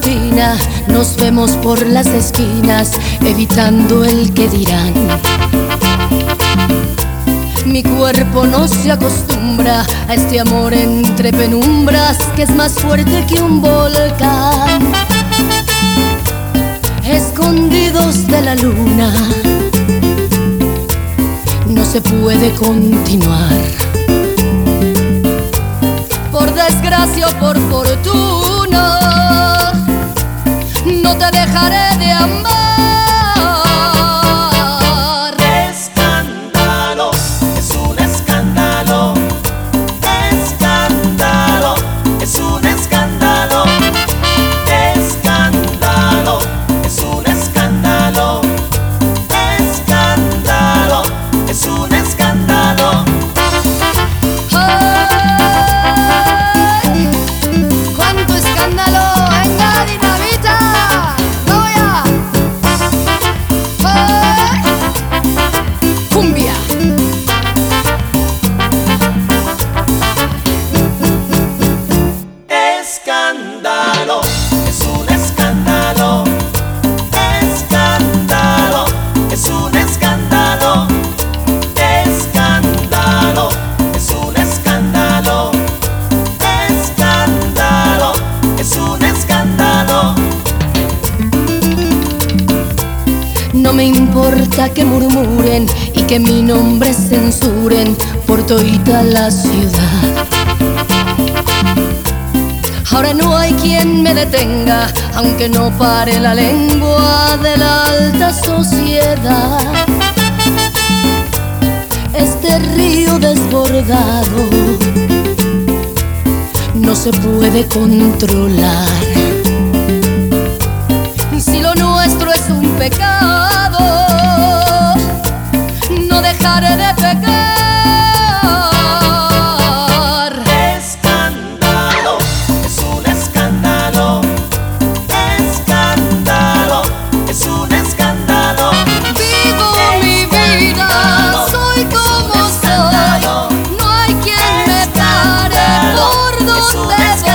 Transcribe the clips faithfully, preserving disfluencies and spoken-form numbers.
rutina, nos vemos por las esquinas, evitando el que dirán. Mi cuerpo no se acostumbra a este amor entre penumbras, que es más fuerte que un volcán. Escondidos de la luna, no se puede continuar. Por desgracia o por fortuna, no te dejaré de amar. Escándalo, es un escándalo. Escándalo, es un escándalo. Escándalo, es un escándalo. Escándalo, es un escándalo. ¡Cuánto escándalo! ¡Venga, dinamita! ¡Voy a! ¡Ay! ¡Cumbia! Escándalo, es un escándalo. Escándalo, es un escándalo. Escándalo, es un escándalo. Escándalo, es un escándalo. No me importa que murmuren y que mi nombre censuren por todita la ciudad. Ahora no hay quien me detenga, aunque no pare la lengua de la alta sociedad. Este río desbordado no se puede controlar. Si lo nuestro es un pecado, no dejaré de pecar. Escándalo, es un escándalo. Escándalo, es un escándalo. Vivo mi vida, soy como soy. No hay quien me pare por donde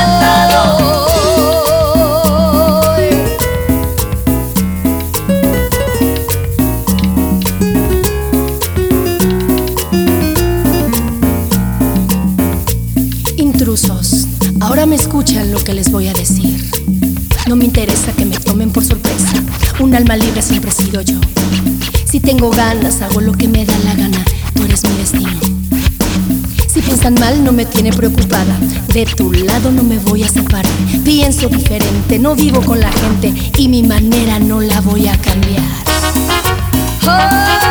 voy. Intrusos, ahora me escuchan lo que les voy a decir. No me interesa que me tomen por sorpresa. Un alma libre siempre he sido yo. Si tengo ganas, hago lo que me da la gana. Tú eres mi destino. Si piensan mal, no me tiene preocupada. De tu lado no me voy a separar. Pienso diferente, no vivo con la gente, y mi manera no la voy a cambiar. ¡Oh!